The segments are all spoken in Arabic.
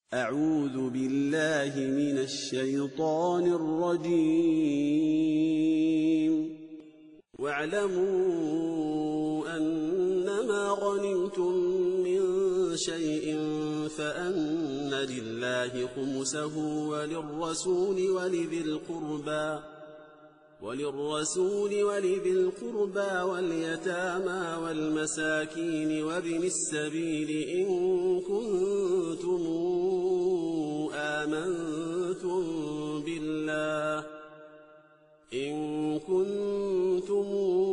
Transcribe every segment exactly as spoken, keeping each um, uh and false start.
أعوذ بالله من الشيطان الرجيم. واعلموا أنما غنمتم من شيء فأن لله خمسه وللرسول ولذي القربى وللرسول ولذي القربى واليتامى والمساكين وابن السبيل إن كنتم آمنتم بالله إن كنتم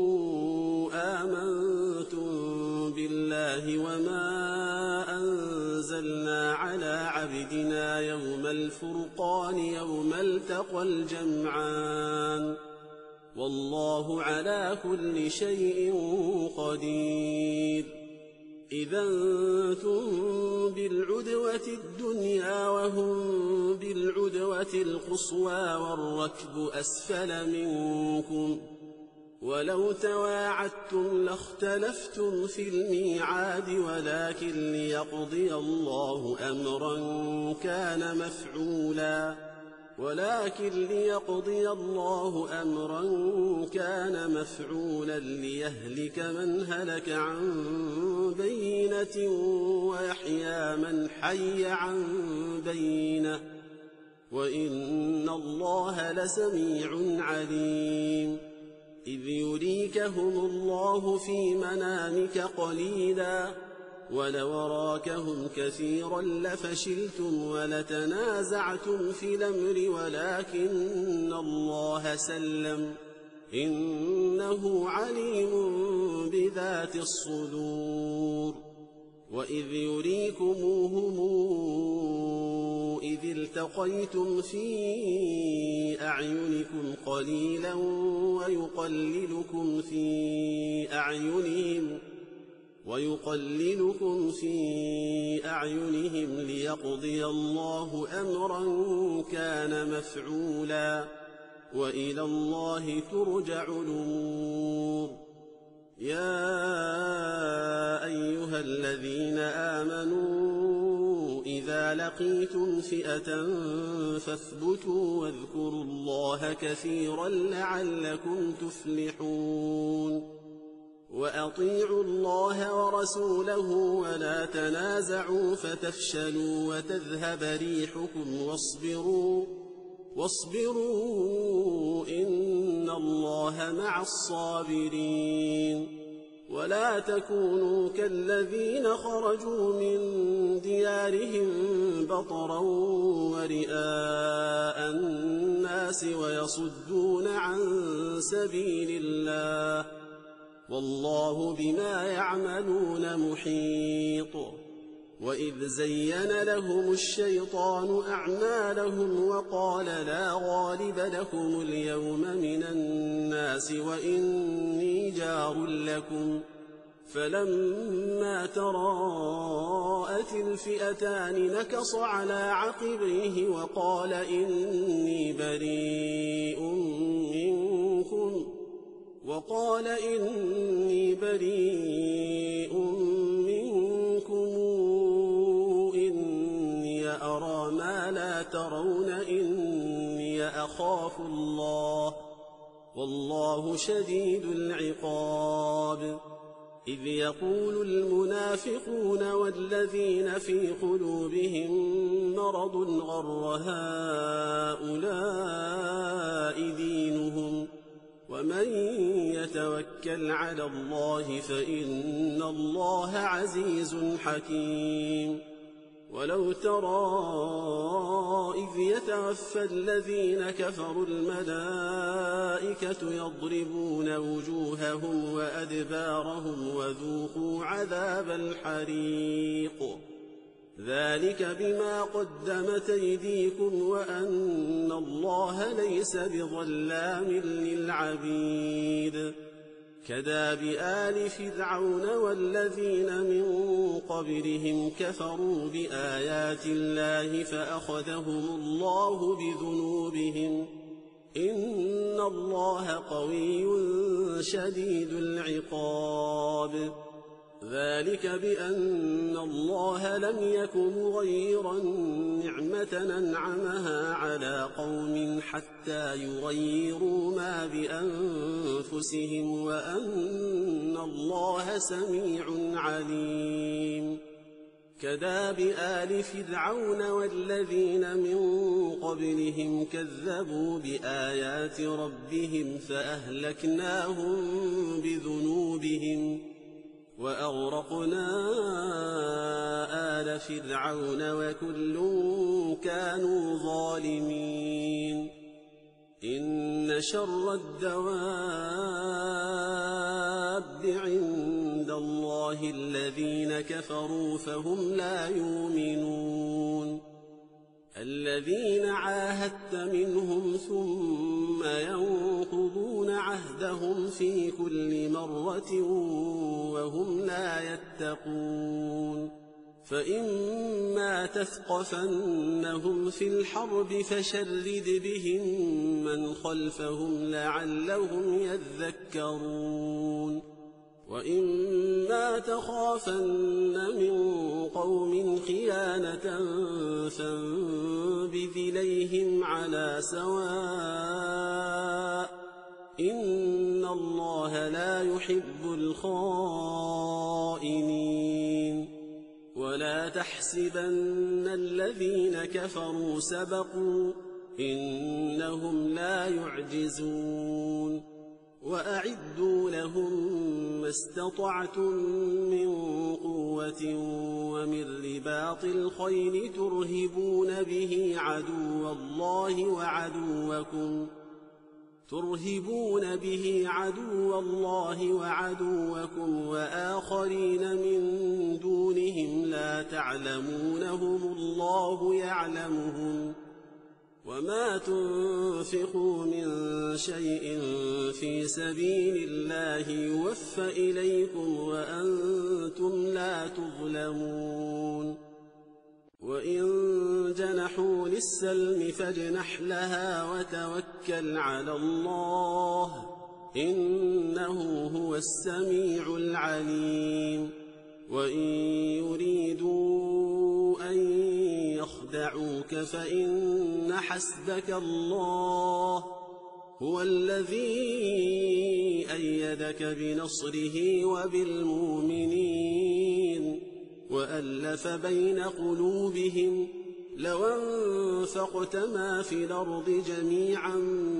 آمنتم بالله وما أنزلنا على عبدنا يوم الفرقان يوم التقى الجمعان والله على كل شيء قدير. إذا أنتم بالعدوة الدنيا وهم بالعدوة القصوى والركب أسفل منكم ولو تواعدتم لاختلفتم في الميعاد ولكن ليقضي الله أمرا كان مفعولا ولكن ليقضي الله أمرا كان مفعولا ليهلك من هلك عن بينة ويحيى من حي عن بينة وإن الله لسميع عليم. إذ يريكهم الله في منامك قليلا ولو راكهم كثيرا لفشلتم ولتنازعتم في الأمر ولكن الله سلم إنه عليم بذات الصدور. وإذ يريكموهم إذ التقيتم في أعينكم قليلا ويقللكم في أعينهم ويقللكم في أعينهم ليقضي الله أمرا كان مفعولا وإلى الله ترجع الأمور. يا أيها الذين آمنوا إذا لقيتم فئة فاثبتوا واذكروا الله كثيرا لعلكم تفلحون. وأطيعوا الله ورسوله ولا تنازعوا فتفشلوا وتذهب ريحكم واصبروا واصبروا إن الله مع الصابرين. ولا تكونوا كالذين خرجوا من ديارهم بطرا ورئاء الناس ويصدون عن سبيل الله والله بما يعملون محيط. وإذ زين لهم الشيطان أعمالهم وقال لا غالب لكم اليوم من الناس وإني جار لكم فلما تراءت الفئتان نكص على عقبيه وقال إني بريء منكم وقال إني بريء منكم إني أرى ما لا ترون إني أخاف الله والله شديد العقاب. إذ يقول المنافقون والذين في قلوبهم مرض غر هؤلاء دينهم ومن يتوكل على الله فإن الله عزيز حكيم. ولو ترى إذ يتوفى الذين كفروا الملائكة يضربون وجوههم وأدبارهم وذوقوا عذاب الحريق ذلك بما قدمت أيديكم وأن الله ليس بظلام للعبيد. كداب آل فرعون والذين من قبلهم كفروا بآيات الله فأخذهم الله بذنوبهم إن الله قوي شديد العقاب. ذلك بأن الله لم يك مغيرا نعمة أنعمها على قوم حتى يغيروا ما بأنفسهم وأن الله سميع عليم كداب آل فرعون والذين من قبلهم كذبوا بآيات ربهم فأهلكناهم بذنوبهم وأغرقنا آل فرعون وكل كانوا ظالمين إن شر الدواب عند الله الذين كفروا فهم لا يؤمنون الذين عاهدت منهم ثم ينقضون عهدهم في كل مرة وهم لا يتقون فإما تثقفنهم في الحرب فشرد بهم من خلفهم لعلهم يذكرون وإما تخافن من قوم خيانة فانبذ إليهم على سواء إن الله لا يحب الخائنين ولا تحسبن الذين كفروا سبقوا إنهم لا يعجزون وأعدوا لهم ما استطعتم من قوة ومن رباط الخيل ترهبون به عدو الله وعدوكم ترهبون به عدو الله وعدوكم وآخرين من دونهم لا تعلمونهم الله يعلمهم وما تنفقوا من شيء في سبيل الله يوفى إليكم وأنتم لا تظلمون وإن جنحوا للسلم فاجنح لها وتوكل على الله إنه هو السميع العليم وإن يريدوا أن يخدعوك فإن حسبك الله هو الذي أيدك بنصره وبالمؤمنين وألف بين قلوبهم لو أنفقت ما في الأرض جميعا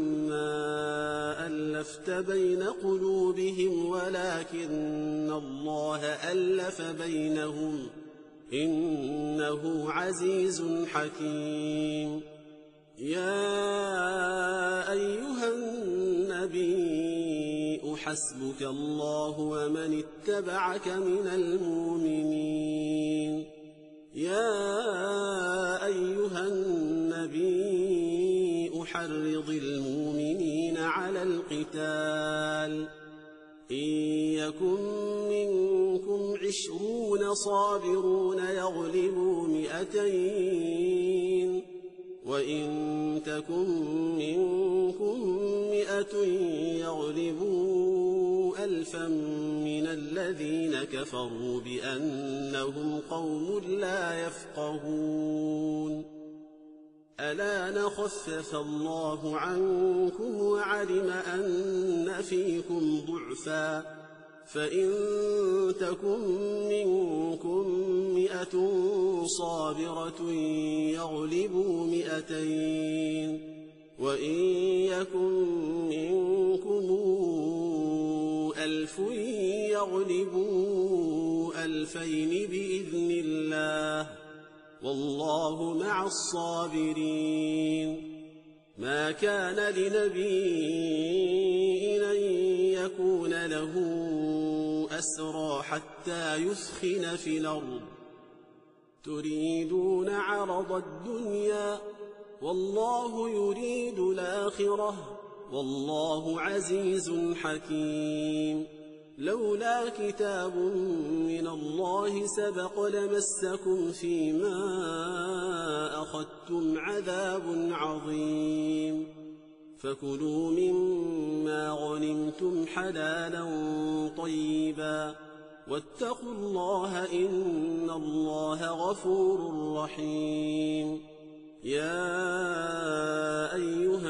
ما ألفت بين قلوبهم ولكن الله ألف بينهم إنه عزيز حكيم يا أيها النبي حسبك الله ومن اتبعك من المؤمنين يا أيها النبي حرض المؤمنين على القتال إن يكن منكم عشرون صابرون يغلبوا مئتين وإن تكن منكم مئة يغلبوا ألفا من الذين كفروا بأنهم قوم لا يفقهون ألا نخفف الله عنكم وعلم أن فيكم ضعفا فإن تكن منكم مئة صابرة يغلبوا مئتين وإن يكن منكم ألف يغلبوا ألفين بإذن الله والله مع الصابرين ما كان لنبي أن يكون له أسرى حتى يثخن في الأرض تريدون عرض الدنيا والله يريد الآخرة والله عزيز حكيم لولا كتاب من الله سبق لمسكم فيما أخذتم عذاب عظيم فكلوا مما غنمتم حلالا طيبا واتقوا الله إن الله غفور رحيم. يا أيها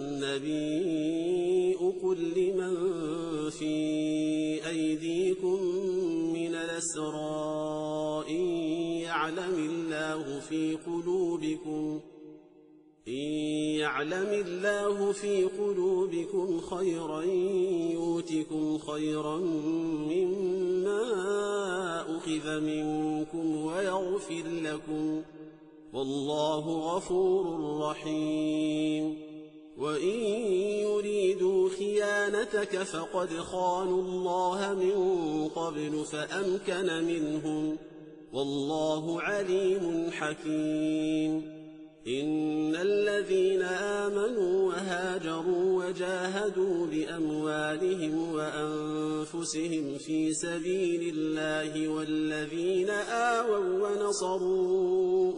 النبي قل لمن في أيديكم من الأسرى إن يعلم الله في قلوبكم إن يعلم الله في قلوبكم خيرا يؤتكم خيرا مما أخذ منكم ويغفر لكم والله غفور رحيم. وإن يريدوا خيانتك فقد خانوا الله من قبل فأمكن منهم والله عليم حكيم. إن الذين آمنوا وهاجروا وجاهدوا بأموالهم وأنفسهم في سبيل الله والذين آووا ونصروا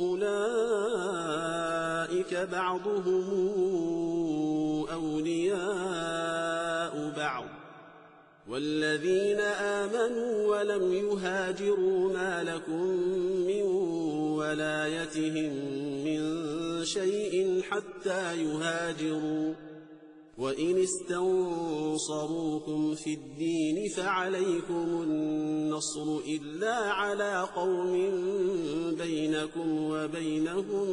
أولئك بعضهم أولياء بعض والذين آمنوا ولم يهاجروا ما لكم من ولايتهم من شيء حتى يهاجروا وإن استنصروكم في الدين فعليكم النصر إلا على قوم بينكم وبينهم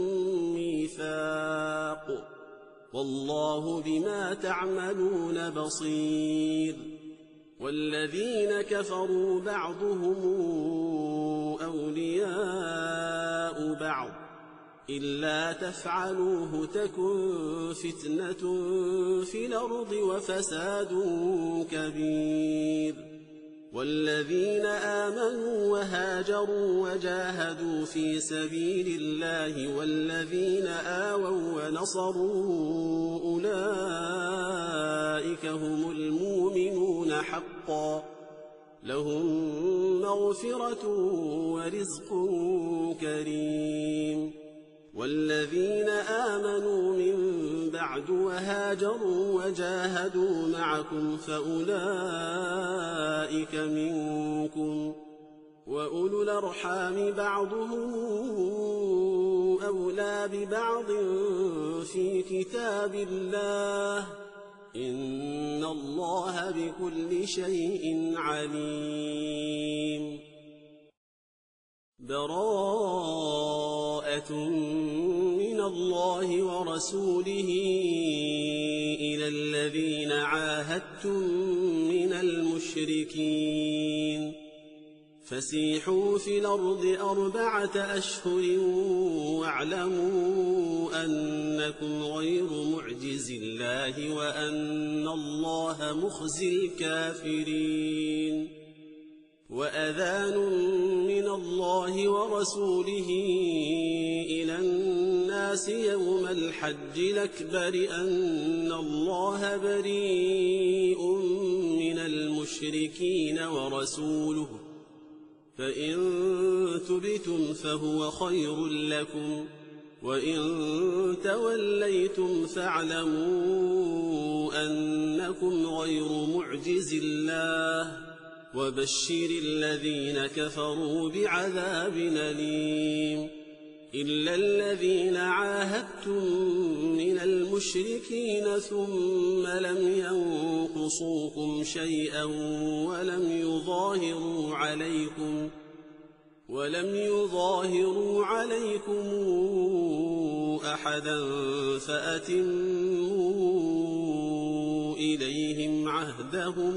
ميثاق والله بما تعملون بصير. والذين كفروا بعضهم أولياء بعض إلا تفعلوه تكن فتنة في الأرض وفساد كبير. والذين آمنوا وهاجروا وجاهدوا في سبيل الله والذين آووا ونصروا أولئك هم المؤمنون حقا لهم مغفرة ورزق كريم. والذين آمنوا من بعد وهاجروا وجاهدوا معكم فأولئك منكم وأولو الأرحام بعضهم أولى ببعض في كتاب الله إن الله بكل شيء عليم. براءة من الله ورسوله إلى الذين عاهدتم من المشركين فسيحوا في الأرض أربعة أشهر واعلموا أنكم غير معجز الله وأن الله مخزي الكافرين. وأذان من الله ورسوله إلى الناس يوم الحج الأكبر أن الله بريء من المشركين ورسوله فإن تبتم فهو خير لكم وإن توليتم فاعلموا أنكم غير معجز الله وبشر الذين كفروا بعذاب أليم. إلا الذين عاهدتم من المشركين ثم لم ينقصوكم شيئا ولم يظاهروا عليكم ولم يظاهروا عليكم أحدا فأتموا إليهم عهدهم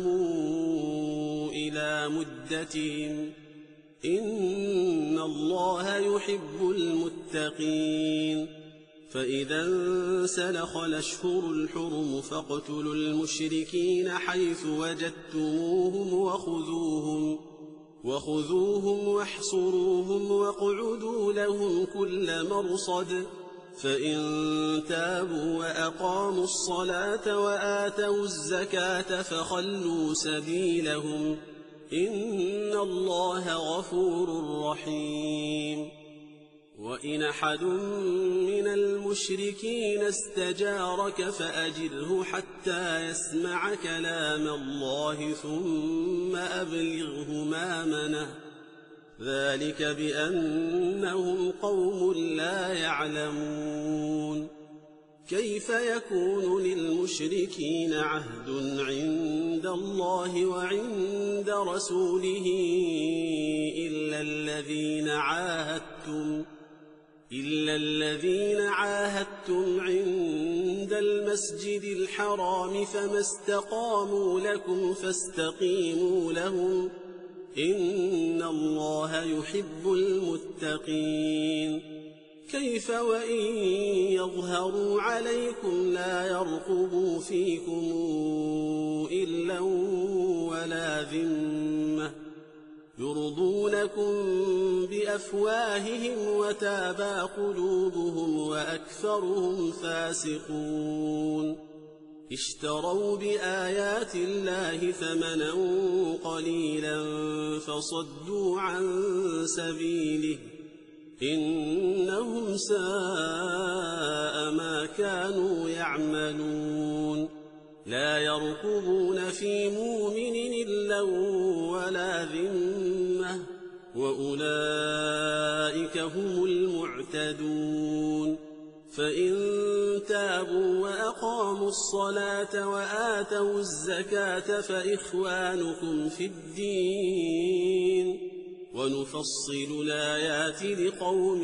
إلى مدتهم إن الله يحب المتقين. فإذا انسلخ الأشهر الحرم فاقتلوا المشركين حيث وجدتموهم وخذوهم وخذوهم واحصروهم واقعدوا لهم كل مرصد فإن تابوا وأقاموا الصلاة وآتوا الزكاة فخلوا سبيلهم إن الله غفور رحيم. وإن أحد من المشركين استجارك فأجره حتى يسمع كلام الله ثم أبلغه مأمنه ذلك بأنهم قوم لا يعلمون كيف يكون للمشركين عهد عند الله وعند رسوله إلا الذين عاهدتم إلا الذين عاهدتم عند المسجد الحرام فما استقاموا لكم فاستقيموا لهم إن الله يحب المتقين كيف وإن يظهروا عليكم لا يرقبوا فيكم إلا ولا ذمة يرضونكم بأفواههم وتابى قلوبهم وأكثرهم فاسقون اشتروا بآيات الله ثمنا قليلا فصدوا عن سبيله إنهم ساء ما كانوا يعملون لا يرقبون في مؤمن إلا ولا ذمة وأولئك هم المعتدون فإن تابوا وأقاموا الصلاة وآتوا الزكاة فإخوانكم في الدين ونفصل الآيات لقوم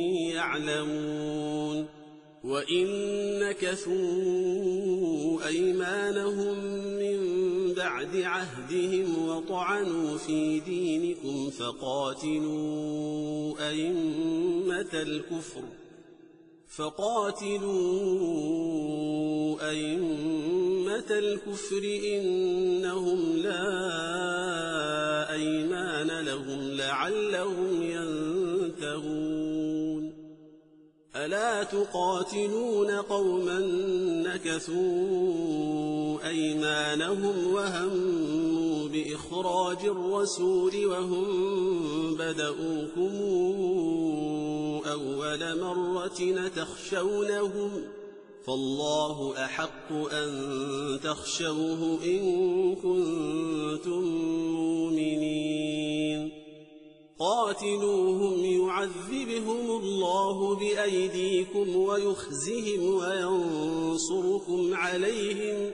يعلمون وإن نكثوا أيمانهم من بعد عهدهم وطعنوا في دينكم فقاتلوا أئمة الكفر فقاتلوا أئمة الكفر إنهم لا أيمان لهم لعلهم ينتهون ألا تقاتلون قوما نكثوا أيمانهم وهموا بإخراج الرسول وهم بدؤوكم أول مرة تخشونهم فالله أحق أن تخشوه إن كنتم مؤمنين قاتلوهم يعذبهم الله بأيديكم ويخزهم وينصركم عليهم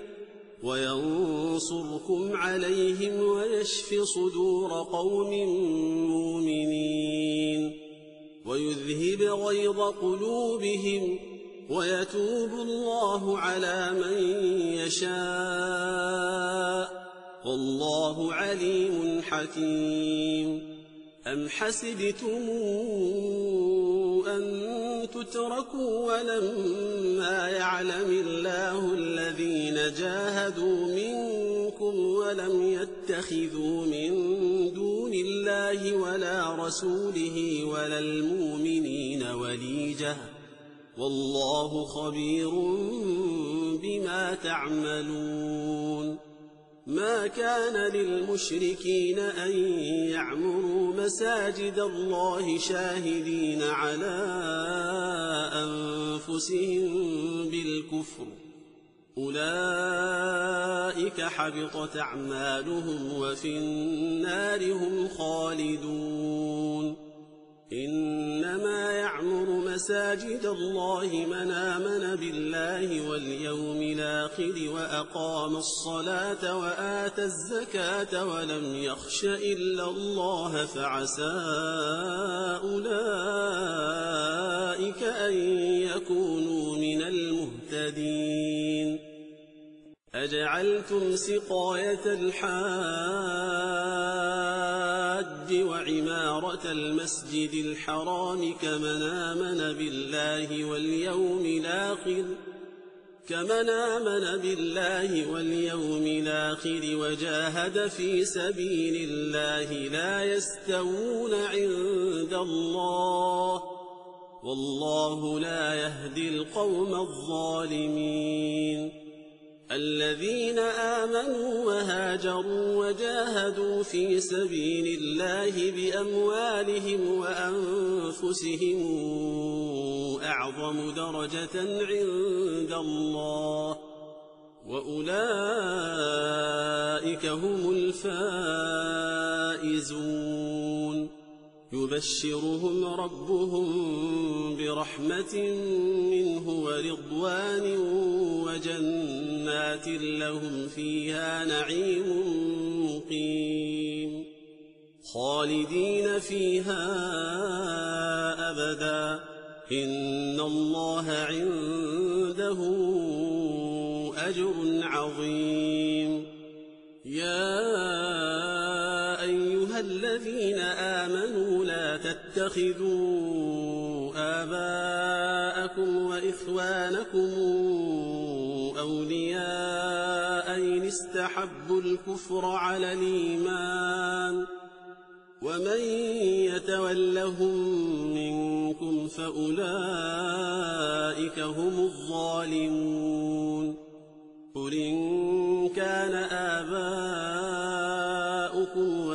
وينصركم عليهم ويشف صدور قوم مؤمنين ويذهب غيظ قلوبهم ويتوب الله على من يشاء والله عليم حكيم أم حسبتم أن تتركوا ولما يعلم الله الذين جاهدوا منكم ولم يتخذوا من دون الله ولا رسوله ولا المؤمنين وليجة والله خبير بما تعملون ما كان للمشركين أن يعمروا مساجد الله شاهدين على أنفسهم بالكفر أولئك حبطت أعمالهم وفي النار هم خالدون إنما يعمر مساجد الله من آمن بالله واليوم الآخر وأقام الصلاة وآتى الزكاة ولم يخش إلا الله فعسى أولئك أن يكونوا من المهتدين أجعلتم سقاية الحاج وعمارة المسجد الحرام كمن آمن بالله واليوم الآخر كمن آمن بالله واليوم الآخر وجاهد في سبيل الله لا يستوون عند الله والله لا يهدي القوم الظالمين الذين آمنوا وهاجروا وجاهدوا في سبيل الله بأموالهم وأنفسهم أعظم درجة عند الله وأولئك هم الفائزون يبشرهم ربهم برحمة منه ورضوان وجنات لهم فيها نعيم مقيم خالدين فيها أبدا إن الله عنده أجر عظيم يا أيها الذين آمنوا لا تتخذوا آباءكم وإخوانكم أولياء إن استحبوا الكفر على الإيمان ومن يتولهم منكم فأولئك هم الظالمون قل إن كان آباؤكم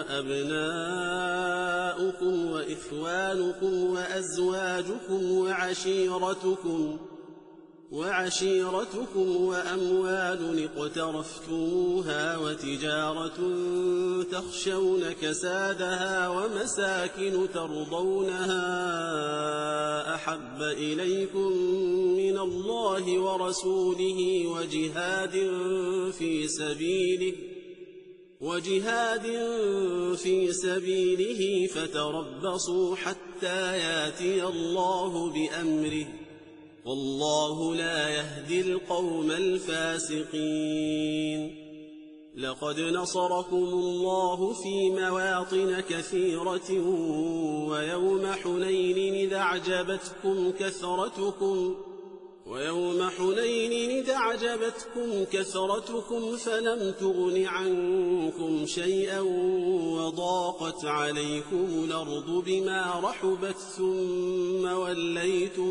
وأبناؤكم وإخوانكم وأزواجكم وعشيرتكم وعشيرتكم وأموال اقترفتموها وتجارة تخشون كسادها ومساكن ترضونها أحب إليكم من الله ورسوله وجهاد في سبيله وجهاد في سبيله فتربصوا حتى ياتي الله بأمره والله لا يهدي القوم الفاسقين لقد نصركم الله في مواطن كثيرة ويوم حنين إذ أعجبتكم كثرتكم ويوم حنين إذ أعجبتكم كثرتكم فلم تغن عنكم شيئا وضاقت عليكم الأرض بما رحبت ثم وليتم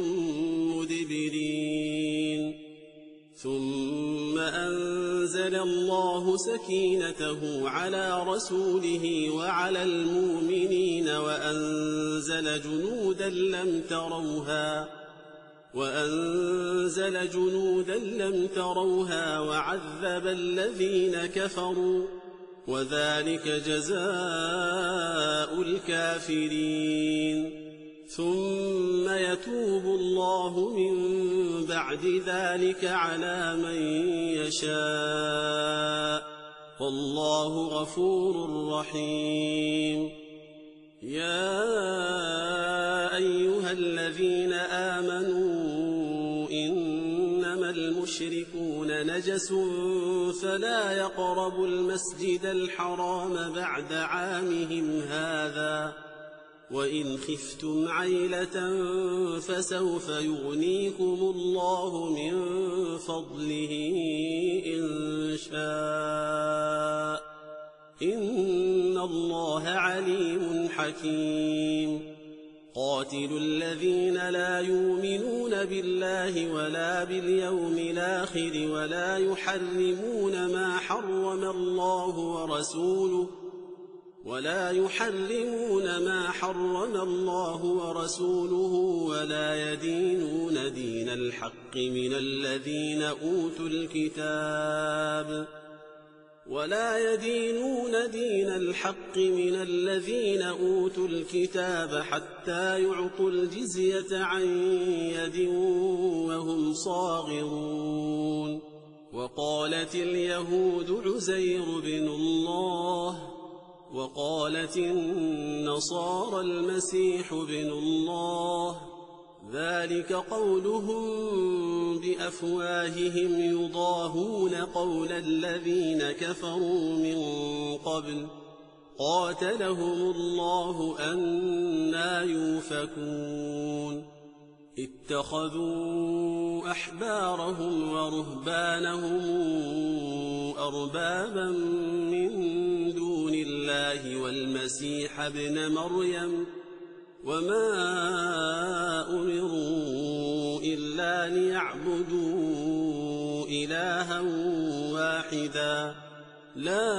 مدبرين ثم أنزل الله سكينته على رسوله وعلى المؤمنين وأنزل جنودا لم تروها وأنزل جنودا لم تروها وعذب الذين كفروا وذلك جزاء الكافرين ثم يتوب الله من بعد ذلك على من يشاء والله غفور رحيم يا أيها الذين آمنوا إنما المشركون نجس فلا يقربوا المسجد الحرام بعد عامهم هذا وإن خفتم عيلة فسوف يغنيكم الله من فضله إن شاء إن الله عليم حكيم قاتلوا الذين لا يؤمنون بالله ولا باليوم الآخر ولا يحرمون ما حرم الله ورسوله ولا يحرمون ما حرم الله ورسوله ولا يدينون دين الحق من الذين أوتوا الكتاب ولا يدينون دين الحق من الذين أوتوا الكتاب حتى يعطوا الجزية عن يد وهم صاغرون وقالت اليهود عزير بن الله وقالت النصارى المسيح بن الله ذلك قولهم بأفواههم يضاهون قول الذين كفروا من قبل قاتلهم الله أنى يؤفكون اتخذوا أحبارهم ورهبانهم أربابا من دون الله والمسيح ابن مريم وما أمروا إلا ليعبدوا إلها واحدا لا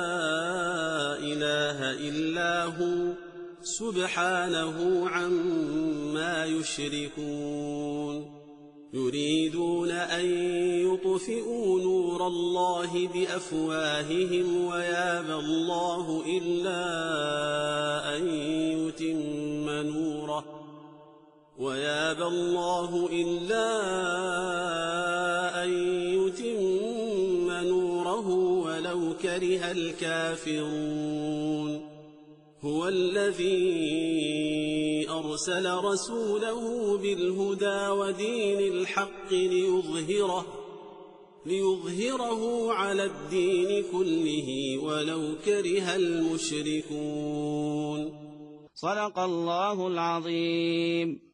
إله إلا هو سبحانه عما يشركون يريدون أن يطفئوا نور الله بأفواههم ويابى الله إلا أن يتم نوره ويابى الله إلا أن يتم نوره ولو كره الكافرون هو الذي أرسل رسوله بالهدى ودين الحق ليظهره ليظهره على الدين كله ولو كره المشركون. صدق الله العظيم.